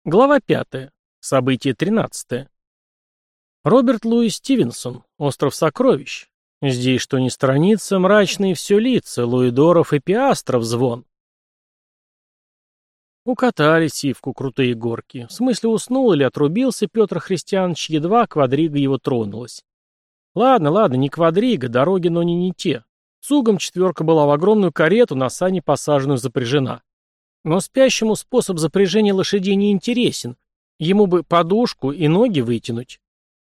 Глава 5. Событие 13. Роберт Луис Стивенсон. Остров сокровищ. Здесь что ни страница, мрачные все лица, луидоров и пиастров звон. Укатали сивку крутые горки. В смысле, уснул или отрубился Петр Христианович, едва квадрига его тронулась. Ладно, не квадрига, дороги, но не те. Цугом четверка была в огромную карету, на сани посаженную запряжена. Но спящему способ запряжения лошадей не интересен. Ему бы подушку и ноги вытянуть.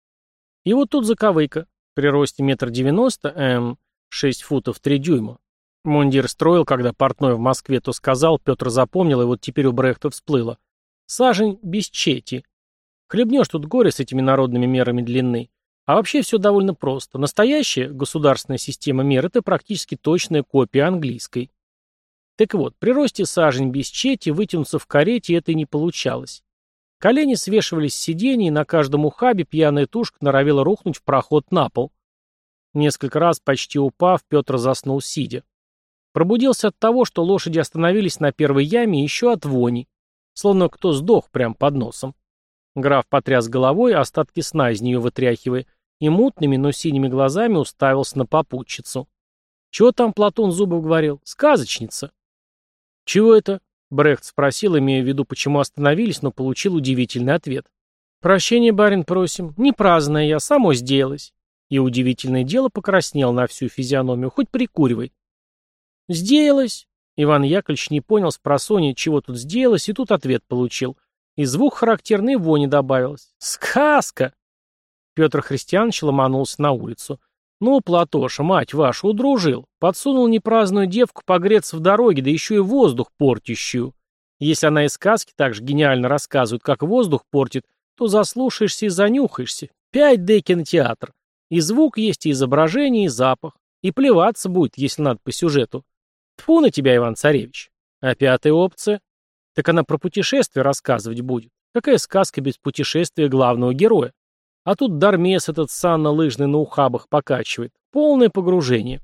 И вот тут заковыка. При росте 1,90 м, 6 футов 3 дюйма. Мундир строил, когда портной в Москве то сказал, Петр запомнил, и вот теперь у Брехта всплыло. Сажень без чети. Хлебнешь тут горе с этими народными мерами длины. А вообще все довольно просто. Настоящая государственная система мер – это практически точная копия английской. Так вот, при росте сажень без чети вытянуться в карете это и не получалось. Колени свешивались с сидений, и на каждом ухабе пьяная тушка норовила рухнуть в проход на пол. Несколько раз, почти упав, Петр заснул сидя. Пробудился от того, что лошади остановились на первой яме, и еще от вони, словно кто сдох прямо под носом. Граф потряс головой, остатки сна из нее вытряхивая, и мутными, но синими глазами уставился на попутчицу. Чего там Платон Зубов говорил? Сказочница. «Чего это?» — Брехт спросил, имея в виду, почему остановились, но получил удивительный ответ. «Прощения, барин, просим. Не праздное я, само сделалось». И удивительное дело покраснел на всю физиономию, хоть прикуривай. «Сделалось?» Иван Яковлевич не понял спросонья, чего тут сделалось, и тут ответ получил. И звук характерной вони добавилось. «Сказка!» Петр Христианович ломанулся на улицу. «Ну, Платоша, мать вашу, удружил. Подсунул непраздную девку погреться в дороге, да еще и воздух портящую. Если она и сказки так же гениально рассказывает, как воздух портит, то заслушаешься и занюхаешься. 5D кинотеатр. И звук есть, и изображение, и запах. И плеваться будет, если надо по сюжету. Тьфу на тебя, Иван-Царевич. А пятая опция? Так она про путешествие рассказывать будет. Какая сказка без путешествия главного героя? А тут Дармес этот санно-лыжный на ухабах покачивает. Полное погружение.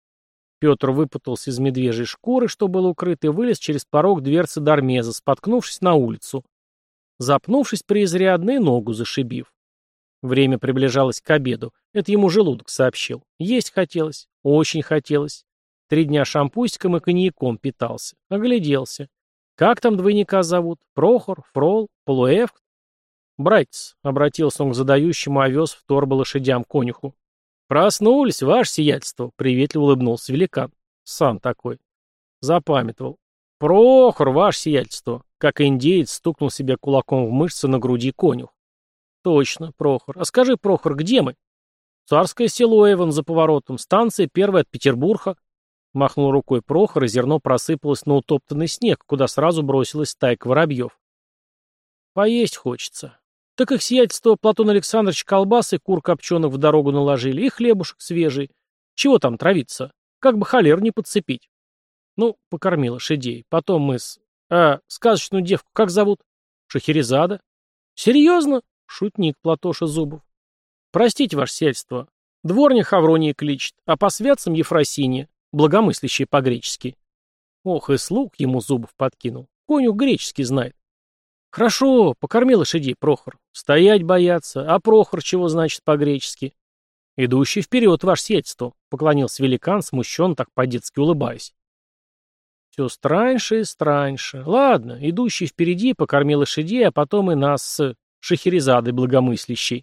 Петр выпутался из медвежьей шкуры, что было укрыто, и вылез через порог дверцы Дармеза, споткнувшись на улицу. Запнувшись преизрядно и ногу зашибив. Время приближалось к обеду. Это ему желудок сообщил. Есть хотелось. Очень хотелось. 3 дня шампусиком и коньяком питался. Огляделся. Как там двойника зовут? Прохор? Фрол? Полуэвк? «Братец», — обратился он к задающему овес в торбу лошадям конюху. «Проснулись, ваше сиятельство», — приветливо улыбнулся великан. Сам такой. Запамятовал. «Прохор, ваше сиятельство», — как индеец стукнул себя кулаком в мышцы на груди конюх. «Точно, Прохор. А скажи, Прохор, где мы?» «Царское село Эван за поворотом. Станция первая от Петербурга». Махнул рукой Прохор, и зерно просыпалось на утоптанный снег, куда сразу бросилась стайка воробьев. «Поесть хочется». Так их сиятельство Платон Александрович колбасы кур копченых в дорогу наложили, и хлебушек свежий. Чего там травиться? Как бы холеру не подцепить. Ну, покорми лошадей. Потом мы с... сказочную девку как зовут? Шахерезада. Серьезно? Шутник Платоша Зубов. Простите, ваше сиятельство. Дворня Хаврония кличет, а по святцам Ефросинья, благомыслящая по-гречески. Ох, и слуг ему Зубов подкинул. Конюх греческий знает. «Хорошо, покорми лошадей, Прохор. Стоять боятся. А Прохор чего значит по-гречески?» «Идущий вперед, ваше сиятельство», — поклонился великан, смущенно так по-детски улыбаясь. «Все страньше и страньше. Ладно, идущий впереди, покорми лошадей, а потом и нас с Шахерезадой благомыслящей».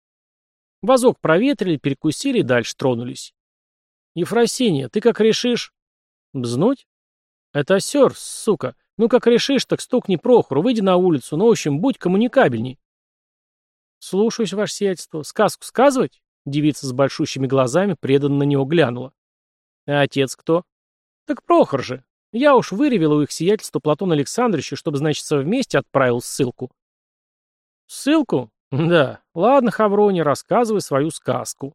Вазок проветрили, перекусили и дальше тронулись. «Ефросинья, ты как решишь?» «Бзнуть?» «Это осер, сука. Ну, как решишь, так стукни Прохору, выйди на улицу, ну, в общем, будь коммуникабельней». «Слушаюсь, ваше сиятельство. Сказку сказывать?» Девица с большущими глазами преданно на него глянула. «А отец кто?» «Так Прохор же. Я уж выревела у их сиятельства Платона Александровича, чтобы, значит, вместе отправил ссылку». «Ссылку? Да. Ладно, Хаврония, рассказывай свою сказку».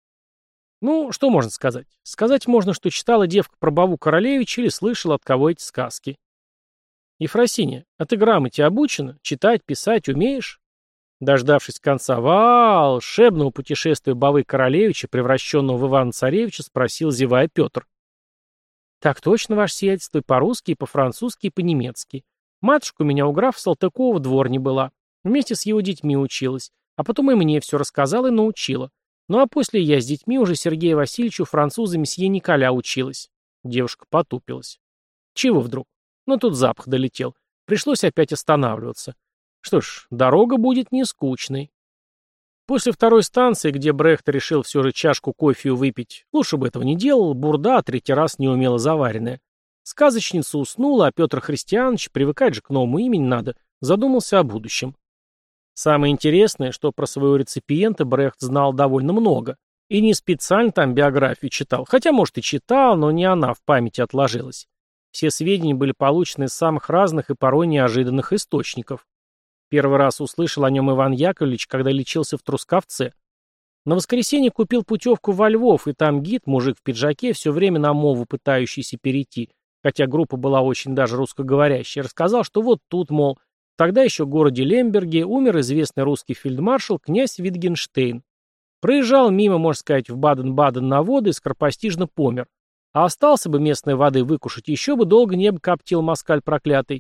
Ну, что можно сказать? Сказать можно, что читала девка про Баву Королевича или слышала от кого эти сказки. «Ефросинья, а ты грамоте обучена? Читать, писать умеешь?» Дождавшись конца волшебного путешествия Бавы Королевича, превращенного в Ивана-Царевича, спросил, зевая, Петр. «Так точно, ваше сиятельство, и по-русски, и по-французски, и по-немецки. Матушка у меня у графа Салтыкова в дворне была. Вместе с его детьми училась. А потом и мне все рассказала и научила. Ну а после я с детьми уже Сергею Васильевичу француза месье Николя училась. Девушка потупилась. Чего вдруг? Ну тут запах долетел. Пришлось опять останавливаться. Что ж, дорога будет не скучной. После второй станции, где Брехт решил все же чашку кофе выпить, лучше бы этого не делал, бурда, третий раз неумело заваренная. Сказочница уснула, а Петр Христианович, привыкать же к новому имени надо, задумался о будущем. Самое интересное, что про своего реципиента Брехт знал довольно много. И не специально там биографию читал, хотя, может, и читал, но не она в памяти отложилась. Все сведения были получены из самых разных и порой неожиданных источников. Первый раз услышал о нем Иван Яковлевич, когда лечился в Трускавце. На воскресенье купил путевку во Львов, и там гид, мужик в пиджаке, все время на мову пытающийся перейти, хотя группа была очень даже русскоговорящая, рассказал, что вот тут, мол, тогда еще в городе Лемберге умер известный русский фельдмаршал князь Витгенштейн. Проезжал мимо, можно сказать, в Баден-Баден на воды и скоропостижно помер. А остался бы местной воды выкушать, еще бы долго не бы коптил москаль проклятый.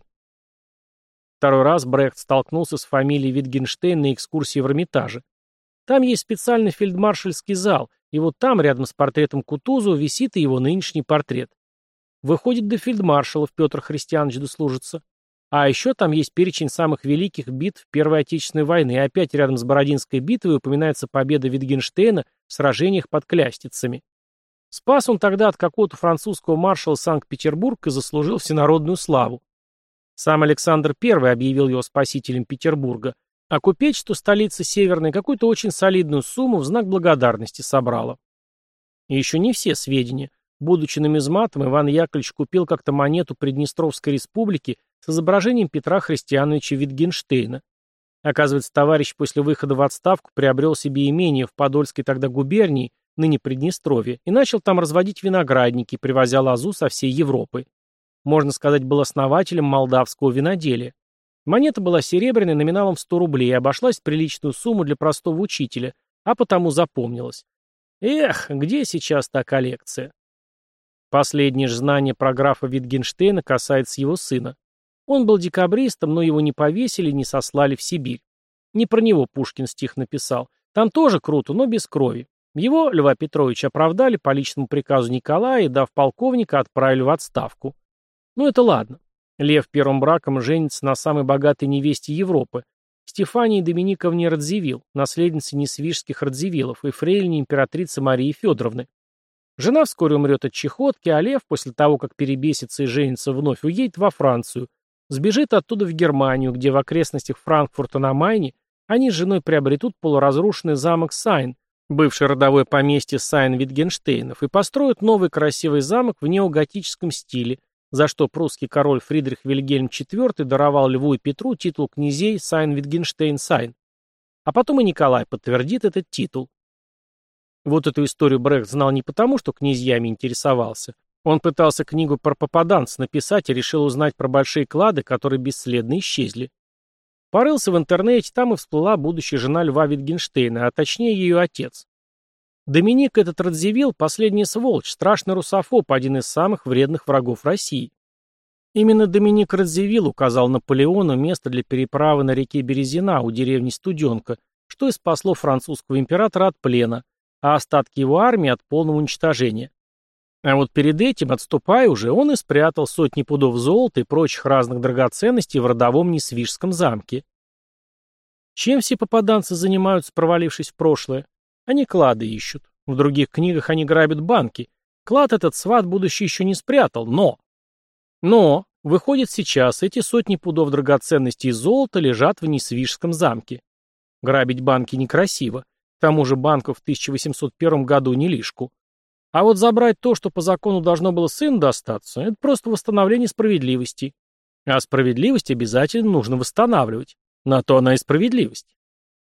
Второй раз Брехт столкнулся с фамилией Витгенштейн на экскурсии в Эрмитаже. Там есть специальный фельдмаршальский зал, и вот там, рядом с портретом Кутузова, висит и его нынешний портрет. Выходит, до фельдмаршалов Петр Христианович дослужится. А еще там есть перечень самых великих битв Первой Отечественной войны, и опять рядом с Бородинской битвой упоминается победа Витгенштейна в сражениях под Клястицами. Спас он тогда от какого-то французского маршала Санкт-Петербург и заслужил всенародную славу. Сам Александр I объявил его спасителем Петербурга, а купечество столицы Северной какую-то очень солидную сумму в знак благодарности собрало. И еще не все сведения. Будучи нумизматом, Иван Яковлевич купил как-то монету Приднестровской республики с изображением Петра Христиановича Витгенштейна. Оказывается, товарищ после выхода в отставку приобрел себе имение в Подольской тогда губернии, ныне Приднестровье, и начал там разводить виноградники, привозя лозу со всей Европы. Можно сказать, был основателем молдавского виноделия. Монета была серебряной номиналом в 100 рублей и обошлась в приличную сумму для простого учителя, а потому запомнилась. Эх, где сейчас та коллекция? Последнее же знание про графа Витгенштейна касается его сына. Он был декабристом, но его не повесили, не сослали в Сибирь. Не про него Пушкин стих написал. Там тоже круто, но без крови. Его, Льва Петровича, оправдали по личному приказу Николая и, дав полковника, отправили в отставку. Ну это ладно. Лев первым браком женится на самой богатой невесте Европы, Стефании Доминиковне Радзивилл, наследнице несвижских Радзивиллов и фрейлине императрицы Марии Федоровны. Жена вскоре умрет от чехотки, а Лев, после того, как перебесится и женится вновь, уедет во Францию, сбежит оттуда в Германию, где в окрестностях Франкфурта на Майне они с женой приобретут полуразрушенный замок Сайн, бывшее родовое поместье Сайн-Витгенштейнов, и построят новый красивый замок в неоготическом стиле, за что прусский король Фридрих Вильгельм IV даровал Льву и Петру титул князей Сайн-Витгенштейн-Сайн. А потом и Николай подтвердит этот титул. Вот эту историю Брехт знал не потому, что князьями интересовался. Он пытался книгу про попаданца написать и решил узнать про большие клады, которые бесследно исчезли. Порылся в интернете, там и всплыла будущая жена Льва Витгенштейна, а точнее ее отец. Доминик этот Радзивилл – последняя сволочь, страшный русофоб, один из самых вредных врагов России. Именно Доминик Радзивилл указал Наполеону место для переправы на реке Березина у деревни Студенка, что и спасло французского императора от плена, а остатки его армии от полного уничтожения. А вот перед этим, отступая уже, он и спрятал сотни пудов золота и прочих разных драгоценностей в родовом Несвижском замке. Чем все попаданцы занимаются, провалившись в прошлое? Они клады ищут. В других книгах они грабят банки. Клад этот сват будущий еще не спрятал, Но, выходит сейчас, эти сотни пудов драгоценностей и золота лежат в Несвижском замке. Грабить банки некрасиво. К тому же банков в 1801 году не лишку. А вот забрать то, что по закону должно было сыну достаться, это просто восстановление справедливости. А справедливость обязательно нужно восстанавливать. На то она и справедливость.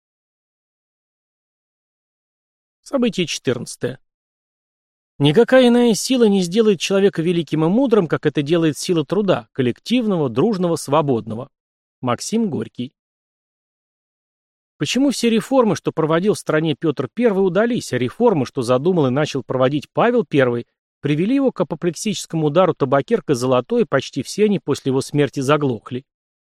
Событие 14. Никакая иная сила не сделает человека великим и мудрым, как это делает сила труда, коллективного, дружного, свободного. Максим Горький. Почему все реформы, что проводил в стране Петр I, удались, а реформы, что задумал и начал проводить Павел I, привели его к апоплексическому удару табакеркой золотой, и почти все они после его смерти заглохли?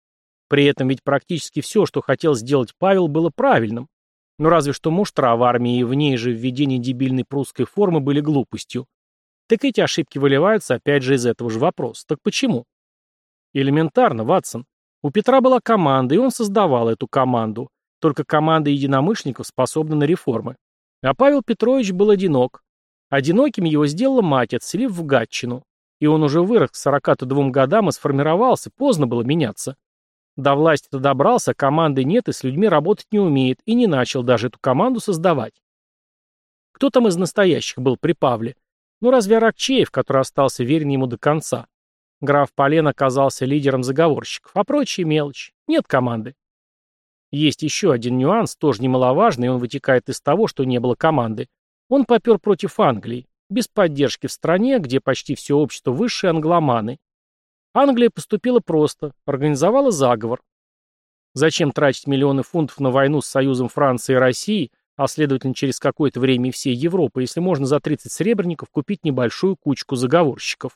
При этом ведь практически все, что хотел сделать Павел, было правильным. Но разве что муштра в армии и в ней же введение дебильной прусской формы были глупостью. Так эти ошибки выливаются опять же из этого же вопроса. Так почему? Элементарно, Ватсон. У Петра была команда, и он создавал эту команду. Только команда единомышленников способна на реформы. А Павел Петрович был одинок. Одиноким его сделала мать, отселив в Гатчину. И он уже вырос к 42 годам и сформировался, поздно было меняться. До власти-то добрался, команды нет и с людьми работать не умеет, и не начал даже эту команду создавать. Кто там из настоящих был при Павле? Ну разве Аракчеев, который остался верен ему до конца? Граф Полен оказался лидером заговорщиков, а прочие мелочь. Нет команды. Есть еще один нюанс, тоже немаловажный, и он вытекает из того, что не было команды. Он попер против Англии, без поддержки в стране, где почти все общество высшие англоманы. Англия поступила просто, организовала заговор. Зачем тратить миллионы фунтов на войну с союзом Франции и России, а следовательно через какое-то время и всей Европы, если можно за 30 сребреников купить небольшую кучку заговорщиков?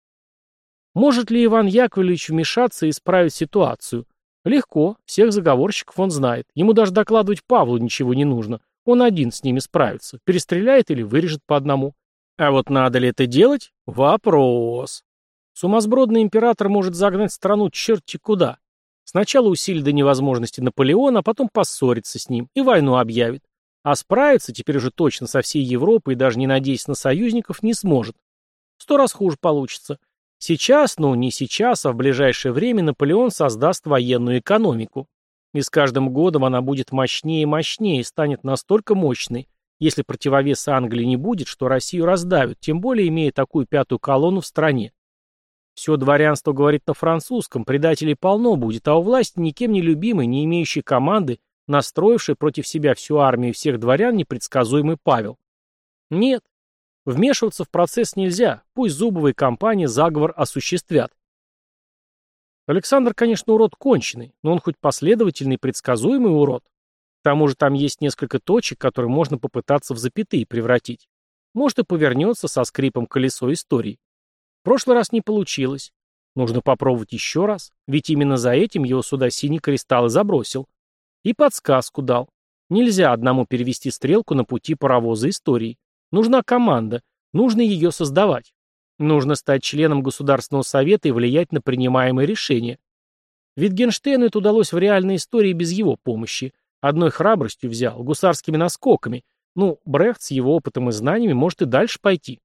Может ли Иван Яковлевич вмешаться и исправить ситуацию? Легко, всех заговорщиков он знает. Ему даже докладывать Павлу ничего не нужно. Он один с ними справится. Перестреляет или вырежет по одному. А вот надо ли это делать? Вопрос. Сумасбродный император может загнать страну черти куда. Сначала усилить до невозможности Наполеона, а потом поссориться с ним и войну объявит. А справиться теперь уже точно со всей Европой и даже не надеясь на союзников не сможет. 100 раз хуже получится. Сейчас, ну не сейчас, а в ближайшее время Наполеон создаст военную экономику. И с каждым годом она будет мощнее и мощнее и станет настолько мощной, если противовеса Англии не будет, что Россию раздавят, тем более имея такую пятую колонну в стране. Все дворянство говорит на французском, предателей полно будет, а у власти никем не любимый, не имеющий команды, настроивший против себя всю армию и всех дворян непредсказуемый Павел. Нет, вмешиваться в процесс нельзя, пусть Зубова и компания заговор осуществят. Александр, конечно, урод конченый, но он хоть последовательный и предсказуемый урод. К тому же там есть несколько точек, которые можно попытаться в запятые превратить. Может и повернется со скрипом колесо истории. В прошлый раз не получилось. Нужно попробовать еще раз, ведь именно за этим его сюда синий кристалл и забросил. И подсказку дал. Нельзя одному перевести стрелку на пути паровоза истории. Нужна команда, нужно ее создавать. Нужно стать членом Государственного совета и влиять на принимаемые решения. Витгенштейну это удалось в реальной истории без его помощи. Одной храбростью взял, гусарскими наскоками. Ну, Брехт с его опытом и знаниями может и дальше пойти.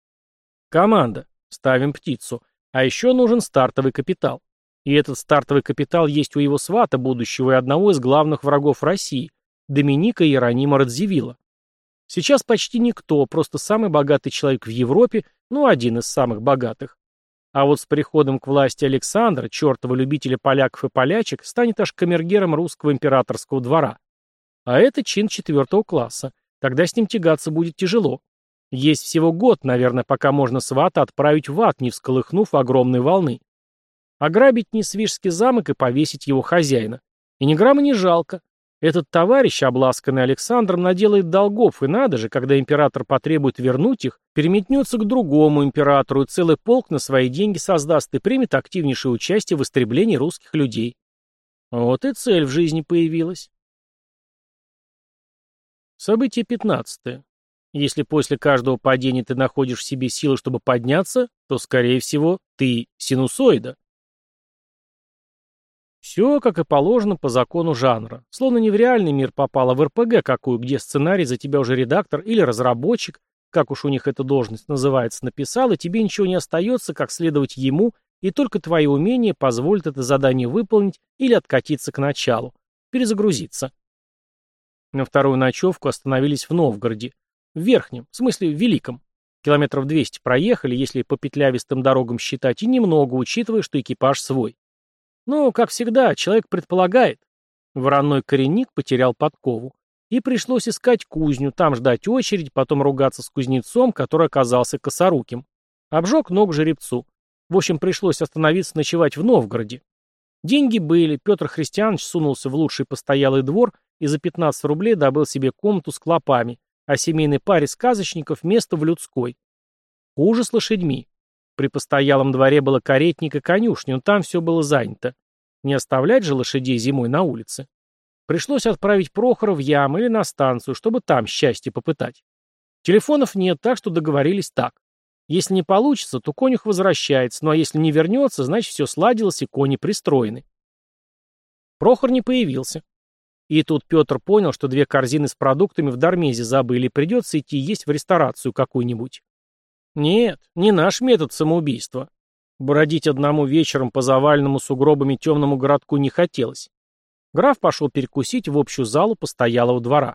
Команда. Ставим птицу. А еще нужен стартовый капитал. И этот стартовый капитал есть у его свата будущего и одного из главных врагов России, Доминика Иеронима Радзивилла. Сейчас почти никто, просто самый богатый человек в Европе, ну, один из самых богатых. А вот с приходом к власти Александра, чертова любителя поляков и полячек, станет аж камергером русского императорского двора. А это чин 4 класса. Тогда с ним тягаться будет тяжело. Есть всего год, наверное, пока можно свата отправить в ад, не всколыхнув огромной волны. Ограбить Несвижский замок и повесить его хозяина. И ни грамма не жалко. Этот товарищ, обласканный Александром, наделает долгов, и надо же, когда император потребует вернуть их, переметнется к другому императору и целый полк на свои деньги создаст и примет активнейшее участие в истреблении русских людей. Вот и цель в жизни появилась. Событие 15. Если после каждого падения ты находишь в себе силы, чтобы подняться, то, скорее всего, ты синусоида. Все, как и положено, по закону жанра. Словно не в реальный мир попало, а в РПГ какую, где сценарий за тебя уже редактор или разработчик, как уж у них эта должность называется, написал, и тебе ничего не остается, как следовать ему, и только твои умения позволят это задание выполнить или откатиться к началу, перезагрузиться. На вторую ночевку остановились в Новгороде. В Верхнем, в смысле в Великом. Километров 200 проехали, если по петлявистым дорогам считать, и немного, учитывая, что экипаж свой. Но, как всегда, человек предполагает. Вороной коренник потерял подкову. И пришлось искать кузню, там ждать очередь, потом ругаться с кузнецом, который оказался косоруким. Обжег ног жеребцу. В общем, пришлось остановиться ночевать в Новгороде. Деньги были, Петр Христианович сунулся в лучший постоялый двор и за 15 рублей добыл себе комнату с клопами, а семейной паре сказочников место в людской. Хуже с лошадьми. При постоялом дворе было каретник и конюшня, но там все было занято. Не оставлять же лошадей зимой на улице. Пришлось отправить Прохора в яму или на станцию, чтобы там счастье попытать. Телефонов нет, так что договорились так. Если не получится, то конюх возвращается, ну а если не вернется, значит все сладилось и кони пристроены. Прохор не появился. И тут Петр понял, что 2 корзины с продуктами в Дармезе забыли, и придется идти есть в ресторацию какую-нибудь. Нет, не наш метод самоубийства. Бродить одному вечером по заваленному сугробами темному городку не хотелось. Граф пошел перекусить в общую залу постоялого двора.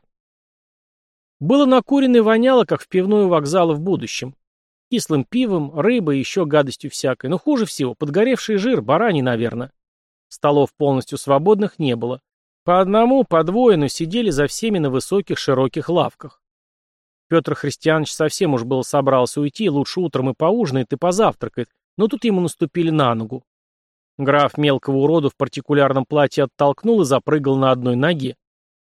Было накурено и воняло, как в пивной у вокзала в будущем. Кислым пивом, рыбой и еще гадостью всякой. Но хуже всего, подгоревший жир, бараний, наверное. Столов полностью свободных не было. По одному, по двое, но сидели за всеми на высоких широких лавках. Петр Христианович совсем уж было собрался уйти, лучше утром и поужинает, и позавтракает, но тут ему наступили на ногу. Граф мелкого урода в партикулярном платье оттолкнул и запрыгал на одной ноге.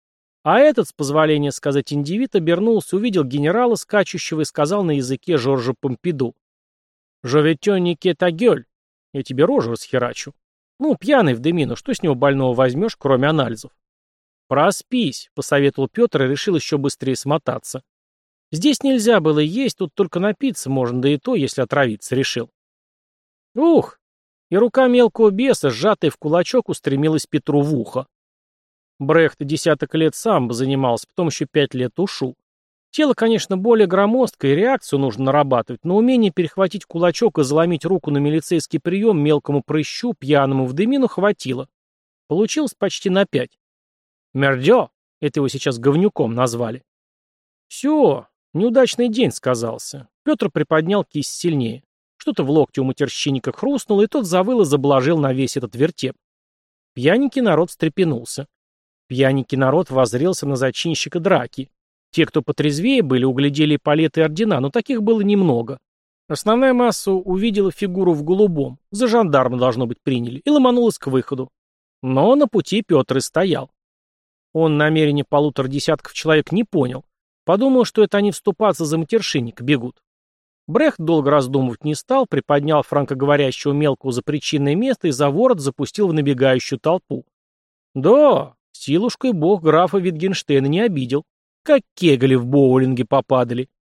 А этот, с позволения сказать индивид, обернулся, увидел генерала, скачущего, и сказал на языке Жоржа Помпиду: «Жоветённике тагёль, я тебе рожу расхерачу. Ну, пьяный в дымину, что с него больного возьмешь, кроме анализов?» «Проспись», — посоветовал Петр и решил еще быстрее смотаться. Здесь нельзя было есть, тут только напиться можно, да и то, если отравиться решил. Ух! И рука мелкого беса, сжатая в кулачок, устремилась Петру в ухо. Брехт 10 лет сам занимался, потом еще 5 лет ушу. Тело, конечно, более громоздкое, и реакцию нужно нарабатывать, но умение перехватить кулачок и заломить руку на милицейский прием мелкому прыщу, пьяному в дымину, хватило. Получилось почти на 5. Мердё, это его сейчас говнюком назвали. Все, неудачный день сказался. Петр приподнял кисть сильнее. Что-то в локте у матерщинника хрустнуло, и тот завыл и заблажил на весь этот вертеп. Пьяненький народ встрепенулся. Пьяненький народ воззрелся на зачинщика драки. Те, кто потрезвее были, углядели эполеты и ордена, но таких было немного. Основная масса увидела фигуру в голубом, за жандарма, должно быть, приняли, и ломанулась к выходу. Но на пути Петр и стоял. Он намерения 1,5 десятков человек не понял. Подумал, что это они вступаться за матершинника бегут. Брехт долго раздумывать не стал, приподнял франкоговорящего мелкого за причинное место и за ворот запустил в набегающую толпу. Да, силушкой бог графа Витгенштейна не обидел. Как кегли в боулинге попадали.